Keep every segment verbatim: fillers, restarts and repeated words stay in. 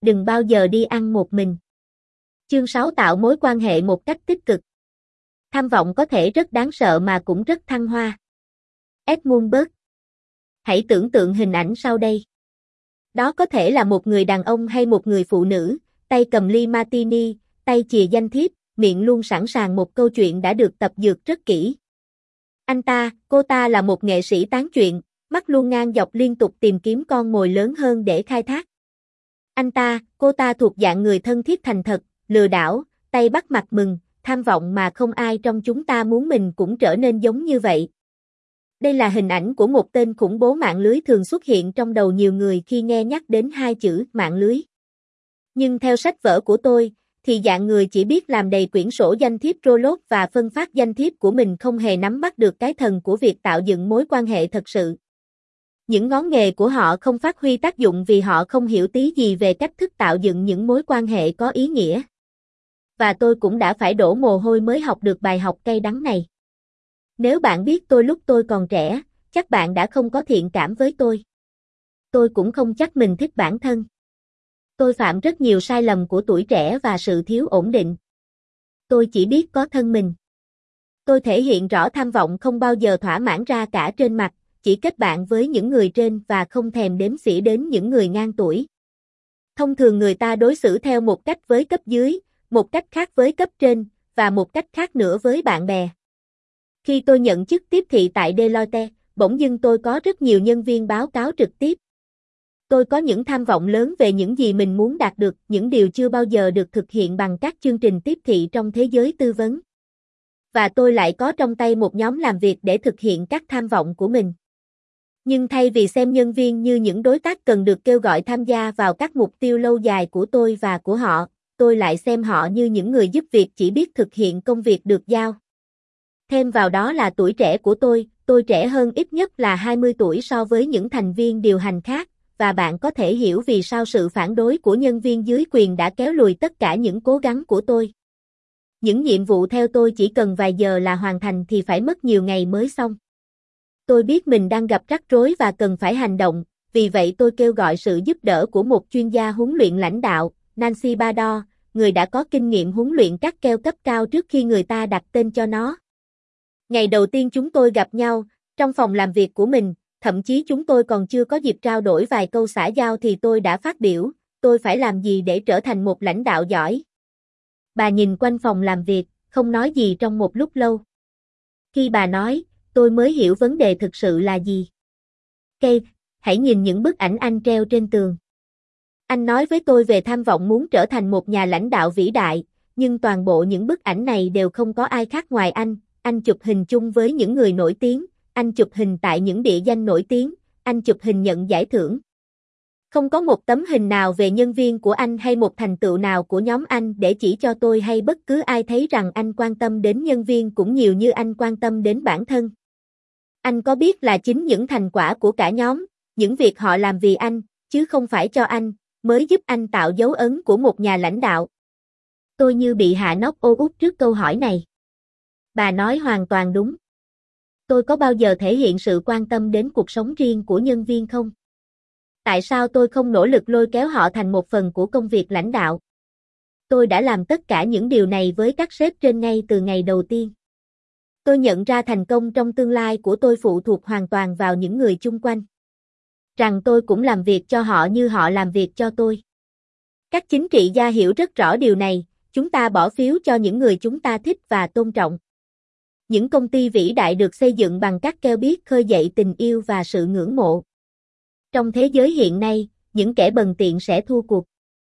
đừng bao giờ đi ăn một mình. Chương sáu tạo mối quan hệ một cách tích cực. Tham vọng có thể rất đáng sợ mà cũng rất thăng hoa. Edmund Burke. Hãy tưởng tượng hình ảnh sau đây. Đó có thể là một người đàn ông hay một người phụ nữ, tay cầm ly martini, tay chìa danh thiếp, miệng luôn sẵn sàng một câu chuyện đã được tập dượt rất kỹ. Anh ta, cô ta là một nghệ sĩ tán chuyện, mắt luôn ngang dọc liên tục tìm kiếm con mồi lớn hơn để khai thác. Anh ta, cô ta thuộc dạng người thân thiết thành thật, lừa đảo, tay bắt mặt mừng, tham vọng mà không ai trong chúng ta muốn mình cũng trở nên giống như vậy. Đây là hình ảnh của một tên khủng bố mạng lưới thường xuất hiện trong đầu nhiều người khi nghe nhắc đến hai chữ mạng lưới. Nhưng theo sách vở của tôi, thì dạng người chỉ biết làm đầy quyển sổ danh thiếp Trollope và phân phát danh thiếp của mình không hề nắm bắt được cái thần của việc tạo dựng mối quan hệ thật sự. Những ngón nghề của họ không phát huy tác dụng vì họ không hiểu tí gì về cách thức tạo dựng những mối quan hệ có ý nghĩa. Và tôi cũng đã phải đổ mồ hôi mới học được bài học cay đắng này. Nếu bạn biết tôi lúc tôi còn trẻ, chắc bạn đã không có thiện cảm với tôi. Tôi cũng không chắc mình thích bản thân. Tôi phạm rất nhiều sai lầm của tuổi trẻ và sự thiếu ổn định. Tôi chỉ biết có thân mình. Tôi thể hiện rõ tham vọng không bao giờ thỏa mãn ra cả trên mặt, chỉ kết bạn với những người trên và không thèm đếm xỉa đến những người ngang tuổi. Thông thường người ta đối xử theo một cách với cấp dưới, một cách khác với cấp trên, và một cách khác nữa với bạn bè. Khi tôi nhận chức tiếp thị tại Deloitte, bỗng dưng tôi có rất nhiều nhân viên báo cáo trực tiếp. Tôi có những tham vọng lớn về những gì mình muốn đạt được, những điều chưa bao giờ được thực hiện bằng các chương trình tiếp thị trong thế giới tư vấn. Và tôi lại có trong tay một nhóm làm việc để thực hiện các tham vọng của mình. Nhưng thay vì xem nhân viên như những đối tác cần được kêu gọi tham gia vào các mục tiêu lâu dài của tôi và của họ, tôi lại xem họ như những người giúp việc chỉ biết thực hiện công việc được giao. Thêm vào đó là tuổi trẻ của tôi, tôi trẻ hơn ít nhất là hai mươi tuổi so với những thành viên điều hành khác, và bạn có thể hiểu vì sao sự phản đối của nhân viên dưới quyền đã kéo lùi tất cả những cố gắng của tôi. Những nhiệm vụ theo tôi chỉ cần vài giờ là hoàn thành thì phải mất nhiều ngày mới xong. Tôi biết mình đang gặp rắc rối và cần phải hành động, vì vậy tôi kêu gọi sự giúp đỡ của một chuyên gia huấn luyện lãnh đạo, Nancy Bador, người đã có kinh nghiệm huấn luyện các keo cấp cao trước khi người ta đặt tên cho nó. Ngày đầu tiên chúng tôi gặp nhau, trong phòng làm việc của mình, thậm chí chúng tôi còn chưa có dịp trao đổi vài câu xã giao thì tôi đã phát biểu, tôi phải làm gì để trở thành một lãnh đạo giỏi. Bà nhìn quanh phòng làm việc, không nói gì trong một lúc lâu. Khi bà nói, tôi mới hiểu vấn đề thực sự là gì. Kate, hãy nhìn những bức ảnh anh treo trên tường. Anh nói với tôi về tham vọng muốn trở thành một nhà lãnh đạo vĩ đại, nhưng toàn bộ những bức ảnh này đều không có ai khác ngoài anh. Anh chụp hình chung với những người nổi tiếng, anh chụp hình tại những địa danh nổi tiếng, anh chụp hình nhận giải thưởng. Không có một tấm hình nào về nhân viên của anh hay một thành tựu nào của nhóm anh để chỉ cho tôi hay bất cứ ai thấy rằng anh quan tâm đến nhân viên cũng nhiều như anh quan tâm đến bản thân. Anh có biết là chính những thành quả của cả nhóm, những việc họ làm vì anh, chứ không phải cho anh, mới giúp anh tạo dấu ấn của một nhà lãnh đạo. Tôi như bị hạ nóc ô út trước câu hỏi này. Bà nói hoàn toàn đúng. Tôi có bao giờ thể hiện sự quan tâm đến cuộc sống riêng của nhân viên không? Tại sao tôi không nỗ lực lôi kéo họ thành một phần của công việc lãnh đạo? Tôi đã làm tất cả những điều này với các sếp trên ngay từ ngày đầu tiên. Tôi nhận ra thành công trong tương lai của tôi phụ thuộc hoàn toàn vào những người chung quanh. Rằng tôi cũng làm việc cho họ như họ làm việc cho tôi. Các chính trị gia hiểu rất rõ điều này, chúng ta bỏ phiếu cho những người chúng ta thích và tôn trọng. Những công ty vĩ đại được xây dựng bằng các keo biết khơi dậy tình yêu và sự ngưỡng mộ. Trong thế giới hiện nay, những kẻ bần tiện sẽ thua cuộc.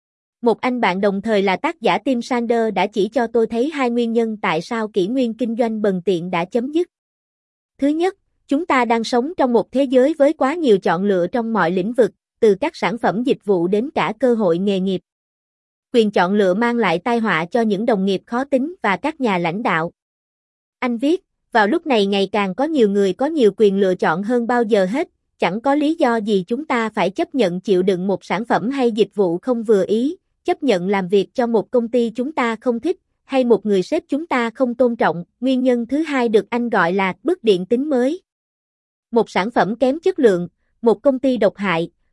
Một anh bạn đồng thời là tác giả Tim Sanders đã chỉ cho tôi thấy hai nguyên nhân tại sao kỷ nguyên kinh doanh bần tiện đã chấm dứt. Thứ nhất, chúng ta đang sống trong một thế giới với quá nhiều chọn lựa trong mọi lĩnh vực, từ các sản phẩm dịch vụ đến cả cơ hội nghề nghiệp. Quyền chọn lựa mang lại tai họa cho những đồng nghiệp khó tính và các nhà lãnh đạo. Anh viết, vào lúc này ngày càng có nhiều người có nhiều quyền lựa chọn hơn bao giờ hết, chẳng có lý do gì chúng ta phải chấp nhận chịu đựng một sản phẩm hay dịch vụ không vừa ý, chấp nhận làm việc cho một công ty chúng ta không thích, hay một người sếp chúng ta không tôn trọng. Nguyên nhân thứ hai được anh gọi là bất điện tính mới. Một sản phẩm kém chất lượng, một công ty độc hại,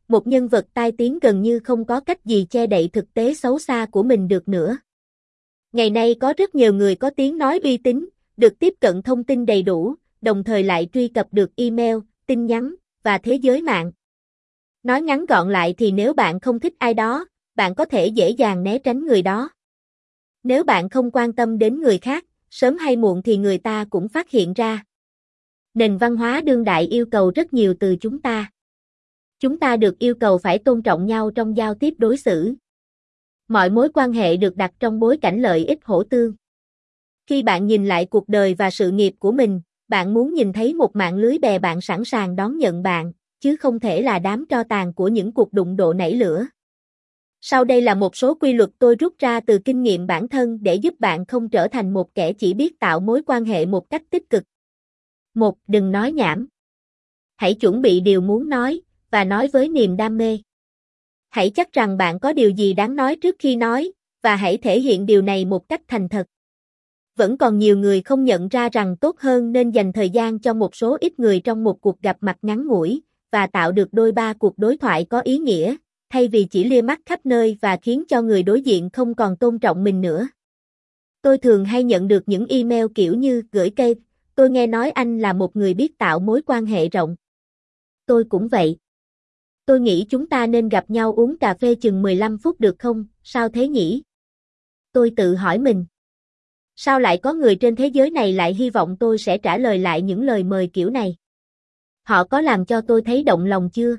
một nhân vật tai tiếng gần như không có cách gì che đậy thực tế xấu xa của mình được nữa. Ngày nay có rất nhiều người có tiếng nói uy tín, được tiếp cận thông tin đầy đủ, đồng thời lại truy cập được email, tin nhắn, và thế giới mạng. Nói ngắn gọn lại thì nếu bạn không thích ai đó, bạn có thể dễ dàng né tránh người đó. Nếu bạn không quan tâm đến người khác, sớm hay muộn thì người ta cũng phát hiện ra. Nền văn hóa đương đại yêu cầu rất nhiều từ chúng ta. Chúng ta được yêu cầu phải tôn trọng nhau trong giao tiếp đối xử. Mọi mối quan hệ được đặt trong bối cảnh lợi ích hỗ tương. Khi bạn nhìn lại cuộc đời và sự nghiệp của mình, bạn muốn nhìn thấy một mạng lưới bè bạn sẵn sàng đón nhận bạn, chứ không thể là đám tro tàn của những cuộc đụng độ nảy lửa. Sau đây là một số quy luật tôi rút ra từ kinh nghiệm bản thân để giúp bạn không trở thành một kẻ chỉ biết tạo mối quan hệ một cách tích cực. một. Đừng nói nhảm. Hãy chuẩn bị điều muốn nói, và nói với niềm đam mê. Hãy chắc rằng bạn có điều gì đáng nói trước khi nói, và hãy thể hiện điều này một cách thành thật. Vẫn còn nhiều người không nhận ra rằng tốt hơn nên dành thời gian cho một số ít người trong một cuộc gặp mặt ngắn ngủi, và tạo được đôi ba cuộc đối thoại có ý nghĩa, thay vì chỉ lia mắt khắp nơi và khiến cho người đối diện không còn tôn trọng mình nữa. Tôi thường hay nhận được những email kiểu như gửi cây, tôi nghe nói anh là một người biết tạo mối quan hệ rộng. Tôi cũng vậy. Tôi nghĩ chúng ta nên gặp nhau uống cà phê chừng mười lăm phút được không, sao thế nhỉ? Tôi tự hỏi mình. Sao lại có người trên thế giới này lại hy vọng tôi sẽ trả lời lại những lời mời kiểu này? Họ có làm cho tôi thấy động lòng chưa?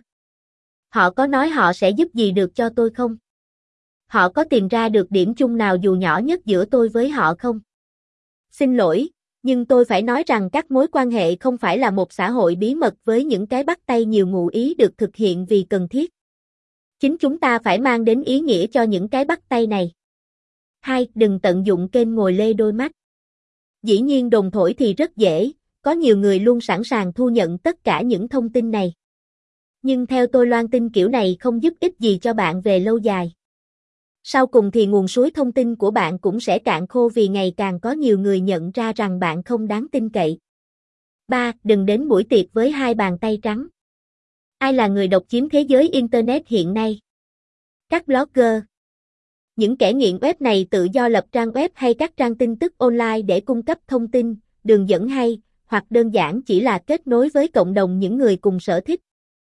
Họ có nói họ sẽ giúp gì được cho tôi không? Họ có tìm ra được điểm chung nào dù nhỏ nhất giữa tôi với họ không? Xin lỗi, nhưng tôi phải nói rằng các mối quan hệ không phải là một xã hội bí mật với những cái bắt tay nhiều ngụ ý được thực hiện vì cần thiết. Chính chúng ta phải mang đến ý nghĩa cho những cái bắt tay này. hai. Đừng tận dụng kênh ngồi lê đôi mắt. Dĩ nhiên đồn thổi thì rất dễ, có nhiều người luôn sẵn sàng thu nhận tất cả những thông tin này. Nhưng theo tôi loan tin kiểu này không giúp ích gì cho bạn về lâu dài. Sau cùng thì nguồn suối thông tin của bạn cũng sẽ cạn khô vì ngày càng có nhiều người nhận ra rằng bạn không đáng tin cậy. ba. Đừng đến buổi tiệc với hai bàn tay trắng. Ai là người độc chiếm thế giới Internet hiện nay? Các blogger. Những kẻ nghiện web này tự do lập trang web hay các trang tin tức online để cung cấp thông tin, đường dẫn hay, hoặc đơn giản chỉ là kết nối với cộng đồng những người cùng sở thích.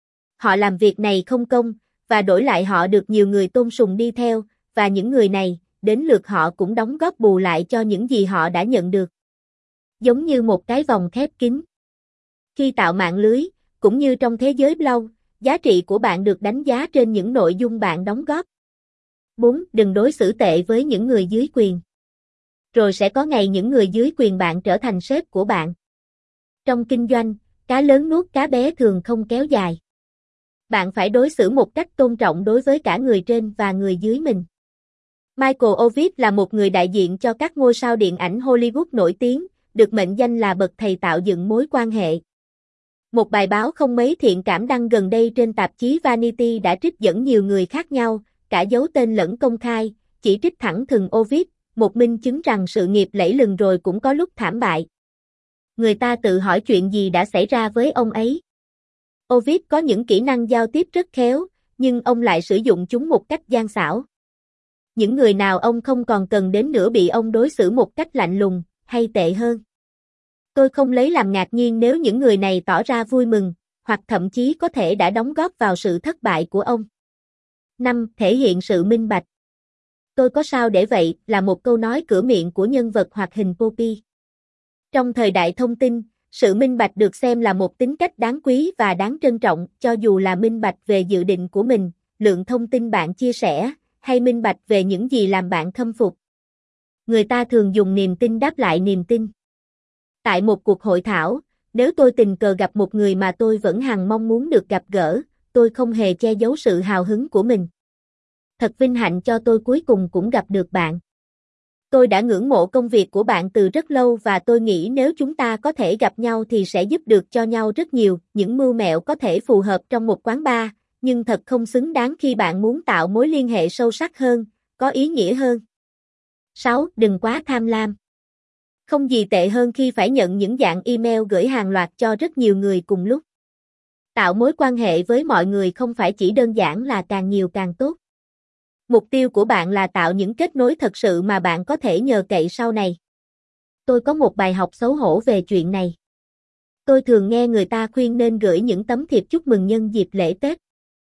Họ làm việc này không công, và đổi lại họ được nhiều người tôn sùng đi theo, và những người này, đến lượt họ cũng đóng góp bù lại cho những gì họ đã nhận được. Giống như một cái vòng khép kín. Khi tạo mạng lưới, cũng như trong thế giới blog, giá trị của bạn được đánh giá trên những nội dung bạn đóng góp. bốn. Đừng đối xử tệ với những người dưới quyền. Rồi sẽ có ngày những người dưới quyền bạn trở thành sếp của bạn. Trong kinh doanh, cá lớn nuốt cá bé thường không kéo dài. Bạn phải đối xử một cách tôn trọng đối với cả người trên và người dưới mình. Michael Ovitz là một người đại diện cho các ngôi sao điện ảnh Hollywood nổi tiếng, được mệnh danh là bậc thầy tạo dựng mối quan hệ. Một bài báo không mấy thiện cảm đăng gần đây trên tạp chí Vanity đã trích dẫn nhiều người khác nhau, cả giấu tên lẫn công khai, chỉ trích thẳng thừng Ovitz, một minh chứng rằng sự nghiệp lẫy lừng rồi cũng có lúc thảm bại. Người ta tự hỏi chuyện gì đã xảy ra với ông ấy. Ovitz có những kỹ năng giao tiếp rất khéo, nhưng ông lại sử dụng chúng một cách gian xảo. Những người nào ông không còn cần đến nữa bị ông đối xử một cách lạnh lùng, hay tệ hơn. Tôi không lấy làm ngạc nhiên nếu những người này tỏ ra vui mừng, hoặc thậm chí có thể đã đóng góp vào sự thất bại của ông. năm. Thể hiện sự minh bạch. Tôi có sao để vậy là một câu nói cửa miệng của nhân vật hoạt hình Poppy. Trong thời đại thông tin, sự minh bạch được xem là một tính cách đáng quý và đáng trân trọng, cho dù là minh bạch về dự định của mình, lượng thông tin bạn chia sẻ, hay minh bạch về những gì làm bạn khâm phục. Người ta thường dùng niềm tin đáp lại niềm tin. Tại một cuộc hội thảo, nếu tôi tình cờ gặp một người mà tôi vẫn hằng mong muốn được gặp gỡ, tôi không hề che giấu sự hào hứng của mình. Thật vinh hạnh cho tôi cuối cùng cũng gặp được bạn. Tôi đã ngưỡng mộ công việc của bạn từ rất lâu và tôi nghĩ nếu chúng ta có thể gặp nhau thì sẽ giúp được cho nhau rất nhiều. Những mưu mẹo có thể phù hợp trong một quán bar, nhưng thật không xứng đáng khi bạn muốn tạo mối liên hệ sâu sắc hơn, có ý nghĩa hơn. sáu. Đừng quá tham lam. Không gì tệ hơn khi phải nhận những dạng email gửi hàng loạt cho rất nhiều người cùng lúc. Tạo mối quan hệ với mọi người không phải chỉ đơn giản là càng nhiều càng tốt. Mục tiêu của bạn là tạo những kết nối thật sự mà bạn có thể nhờ cậy sau này. Tôi có một bài học xấu hổ về chuyện này. Tôi thường nghe người ta khuyên nên gửi những tấm thiệp chúc mừng nhân dịp lễ Tết.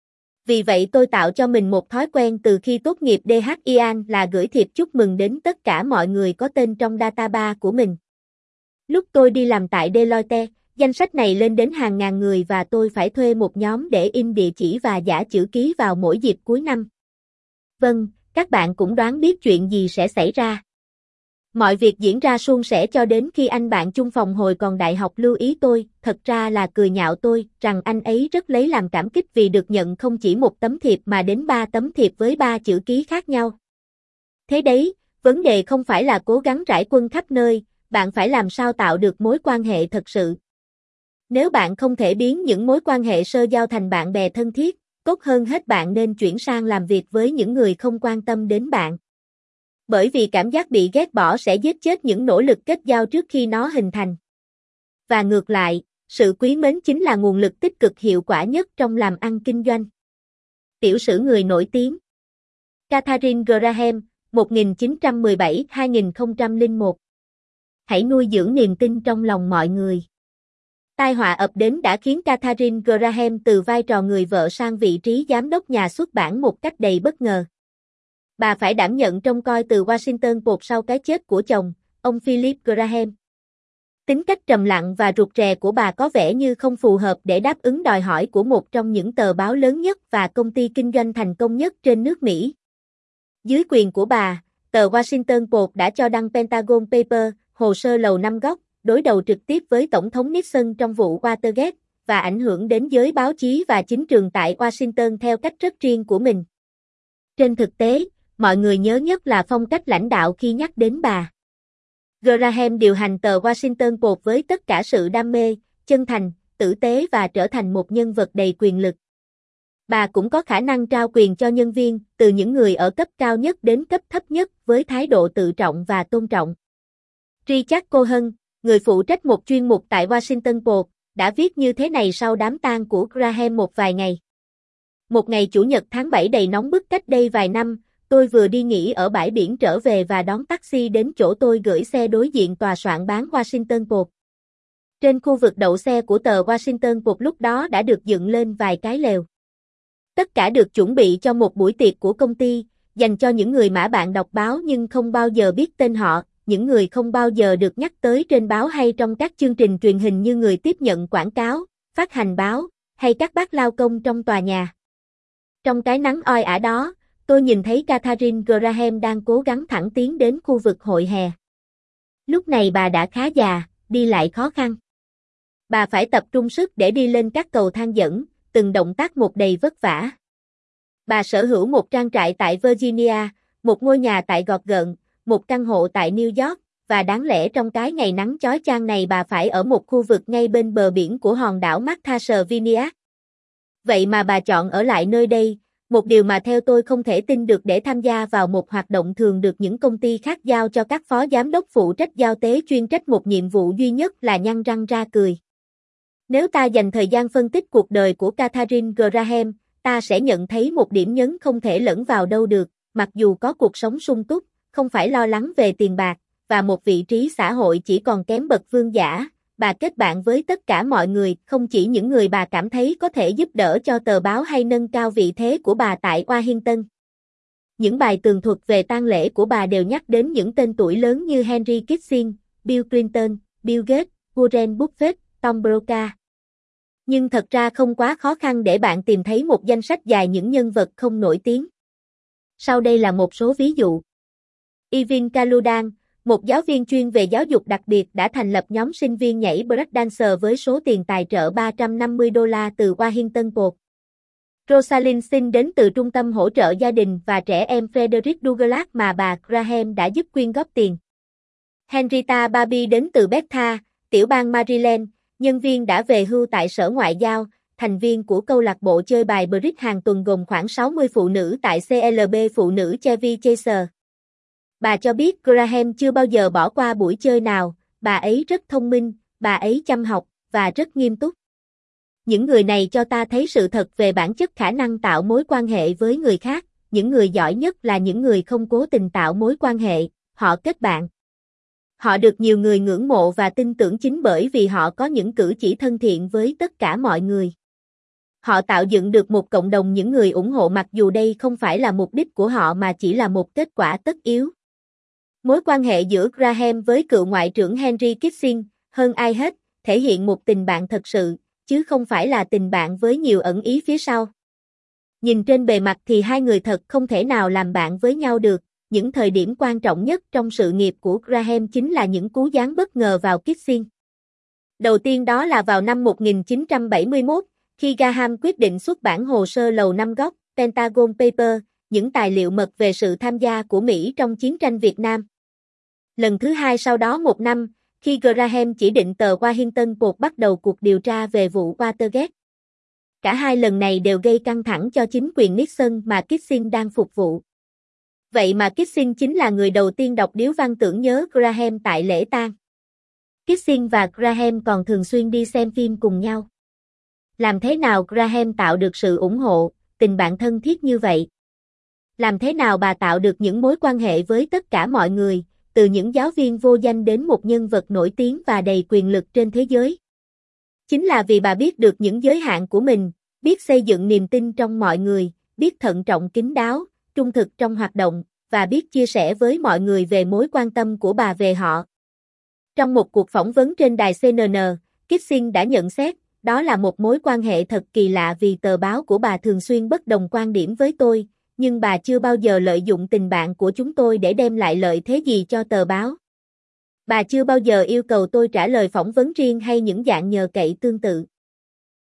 Vì vậy tôi tạo cho mình một thói quen từ khi tốt nghiệp đê hát i an là gửi thiệp chúc mừng đến tất cả mọi người có tên trong database của mình. Lúc tôi đi làm tại Deloitte, danh sách này lên đến hàng ngàn người và tôi phải thuê một nhóm để in địa chỉ và dã chữ ký vào mỗi dịp cuối năm. Vâng, các bạn cũng đoán biết chuyện gì sẽ xảy ra. Mọi việc diễn ra suôn sẻ cho đến khi anh bạn chung phòng hồi còn đại học lưu ý tôi, thật ra là cười nhạo tôi, rằng anh ấy rất lấy làm cảm kích vì được nhận không chỉ một tấm thiệp mà đến ba tấm thiệp với ba chữ ký khác nhau. Thế đấy, vấn đề không phải là cố gắng rải quân khắp nơi, bạn phải làm sao tạo được mối quan hệ thật sự. Nếu bạn không thể biến những mối quan hệ sơ giao thành bạn bè thân thiết, tốt hơn hết bạn nên chuyển sang làm việc với những người không quan tâm đến bạn. Bởi vì cảm giác bị ghét bỏ sẽ giết chết những nỗ lực kết giao trước khi nó hình thành. Và ngược lại, sự quý mến chính là nguồn lực tích cực hiệu quả nhất trong làm ăn kinh doanh. Tiểu sử người nổi tiếng Katharine Graham, một nghìn chín trăm mười bảy đến hai nghìn không trăm lẻ một. Hãy nuôi dưỡng niềm tin trong lòng mọi người. Tai họa ập đến đã khiến Katharine Graham từ vai trò người vợ sang vị trí giám đốc nhà xuất bản một cách đầy bất ngờ. Bà phải đảm nhận trông coi từ Washington Post sau cái chết của chồng, ông Philip Graham. Tính cách trầm lặng và rụt rè của bà có vẻ như không phù hợp để đáp ứng đòi hỏi của một trong những tờ báo lớn nhất và công ty kinh doanh thành công nhất trên nước Mỹ. Dưới quyền của bà, tờ Washington Post đã cho đăng Pentagon Papers, hồ sơ Lầu Năm Góc, đối đầu trực tiếp với Tổng thống Nixon trong vụ Watergate, và ảnh hưởng đến giới báo chí và chính trường tại Washington theo cách rất riêng của mình. Trên thực tế, mọi người nhớ nhất là phong cách lãnh đạo khi nhắc đến bà. Graham điều hành tờ Washington Post với tất cả sự đam mê, chân thành, tử tế và trở thành một nhân vật đầy quyền lực. Bà cũng có khả năng trao quyền cho nhân viên, từ những người ở cấp cao nhất đến cấp thấp nhất với thái độ tự trọng và tôn trọng. Richard Cohen, người phụ trách một chuyên mục tại Washington Post, đã viết như thế này sau đám tang của Graham một vài ngày. Một ngày Chủ nhật tháng bảy đầy nóng bức cách đây vài năm, tôi vừa đi nghỉ ở bãi biển trở về và đón taxi đến chỗ tôi gửi xe đối diện tòa soạn bán Washington Post. Trên khu vực đậu xe của tờ Washington Post lúc đó đã được dựng lên vài cái lều. Tất cả được chuẩn bị cho một buổi tiệc của công ty, dành cho những người mã bạn đọc báo nhưng không bao giờ biết tên họ, những người không bao giờ được nhắc tới trên báo hay trong các chương trình truyền hình như người tiếp nhận quảng cáo, phát hành báo, hay các bác lao công trong tòa nhà. Trong cái nắng oi ả đó, tôi nhìn thấy Katharine Graham đang cố gắng thẳng tiến đến khu vực hội hè. Lúc này bà đã khá già, đi lại khó khăn. Bà phải tập trung sức để đi lên các cầu thang dẫn, từng động tác một đầy vất vả. Bà sở hữu một trang trại tại Virginia, một ngôi nhà tại Gọt Gợn, một căn hộ tại New York, và đáng lẽ trong cái ngày nắng chói chang này bà phải ở một khu vực ngay bên bờ biển của hòn đảo Martha's Vineyard. Vậy mà bà chọn ở lại nơi đây, một điều mà theo tôi không thể tin được, để tham gia vào một hoạt động thường được những công ty khác giao cho các phó giám đốc phụ trách giao tế chuyên trách một nhiệm vụ duy nhất là nhăn răng ra cười. Nếu ta dành thời gian phân tích cuộc đời của Katharine Graham, ta sẽ nhận thấy một điểm nhấn không thể lẫn vào đâu được, mặc dù có cuộc sống sung túc, không phải lo lắng về tiền bạc, và một vị trí xã hội chỉ còn kém bậc vương giả, bà kết bạn với tất cả mọi người, không chỉ những người bà cảm thấy có thể giúp đỡ cho tờ báo hay nâng cao vị thế của bà tại Washington. Những bài tường thuật về tang lễ của bà đều nhắc đến những tên tuổi lớn như Henry Kissinger, Bill Clinton, Bill Gates, Warren Buffett, Tom Brokaw. Nhưng thật ra không quá khó khăn để bạn tìm thấy một danh sách dài những nhân vật không nổi tiếng. Sau đây là một số ví dụ. Evin Kaludan, một giáo viên chuyên về giáo dục đặc biệt, đã thành lập nhóm sinh viên nhảy breakdance với số tiền tài trợ ba trăm năm mươi đô la từ Washington Post. Rosalind Singh đến từ Trung tâm hỗ trợ gia đình và trẻ em Frederick Douglass mà bà Graham đã giúp quyên góp tiền. Henrietta Barbie đến từ Bethesda, tiểu bang Maryland, nhân viên đã về hưu tại Sở Ngoại giao, thành viên của câu lạc bộ chơi bài bridge hàng tuần gồm khoảng sáu mươi phụ nữ tại xê lờ bê Phụ nữ Chevy Chaser. Bà cho biết Graham chưa bao giờ bỏ qua buổi chơi nào, bà ấy rất thông minh, bà ấy chăm học, và rất nghiêm túc. Những người này cho ta thấy sự thật về bản chất khả năng tạo mối quan hệ với người khác, những người giỏi nhất là những người không cố tình tạo mối quan hệ, họ kết bạn. Họ được nhiều người ngưỡng mộ và tin tưởng chính bởi vì họ có những cử chỉ thân thiện với tất cả mọi người. Họ tạo dựng được một cộng đồng những người ủng hộ mặc dù đây không phải là mục đích của họ mà chỉ là một kết quả tất yếu. Mối quan hệ giữa Graham với cựu Ngoại trưởng Henry Kissinger, hơn ai hết, thể hiện một tình bạn thật sự, chứ không phải là tình bạn với nhiều ẩn ý phía sau. Nhìn trên bề mặt thì hai người thật không thể nào làm bạn với nhau được, những thời điểm quan trọng nhất trong sự nghiệp của Graham chính là những cú giáng bất ngờ vào Kissinger. Đầu tiên đó là vào năm một nghìn chín trăm bảy mươi mốt, khi Graham quyết định xuất bản hồ sơ Lầu Năm Góc, Pentagon Papers, những tài liệu mật về sự tham gia của Mỹ trong chiến tranh Việt Nam. Lần thứ hai sau đó một năm, khi Graham chỉ định tờ Washington Post bắt đầu cuộc điều tra về vụ Watergate. Cả hai lần này đều gây căng thẳng cho chính quyền Nixon mà Kissinger đang phục vụ. Vậy mà Kissinger chính là người đầu tiên đọc điếu văn tưởng nhớ Graham tại lễ tang. Kissinger và Graham còn thường xuyên đi xem phim cùng nhau. Làm thế nào Graham tạo được sự ủng hộ, tình bạn thân thiết như vậy? Làm thế nào bà tạo được những mối quan hệ với tất cả mọi người, từ những giáo viên vô danh đến một nhân vật nổi tiếng và đầy quyền lực trên thế giới? Chính là vì bà biết được những giới hạn của mình, biết xây dựng niềm tin trong mọi người, biết thận trọng kín đáo, trung thực trong hoạt động, và biết chia sẻ với mọi người về mối quan tâm của bà về họ. Trong một cuộc phỏng vấn trên đài xê en en, Kissinger đã nhận xét, đó là một mối quan hệ thật kỳ lạ vì tờ báo của bà thường xuyên bất đồng quan điểm với tôi, nhưng bà chưa bao giờ lợi dụng tình bạn của chúng tôi để đem lại lợi thế gì cho tờ báo. Bà chưa bao giờ yêu cầu tôi trả lời phỏng vấn riêng hay những dạng nhờ cậy tương tự.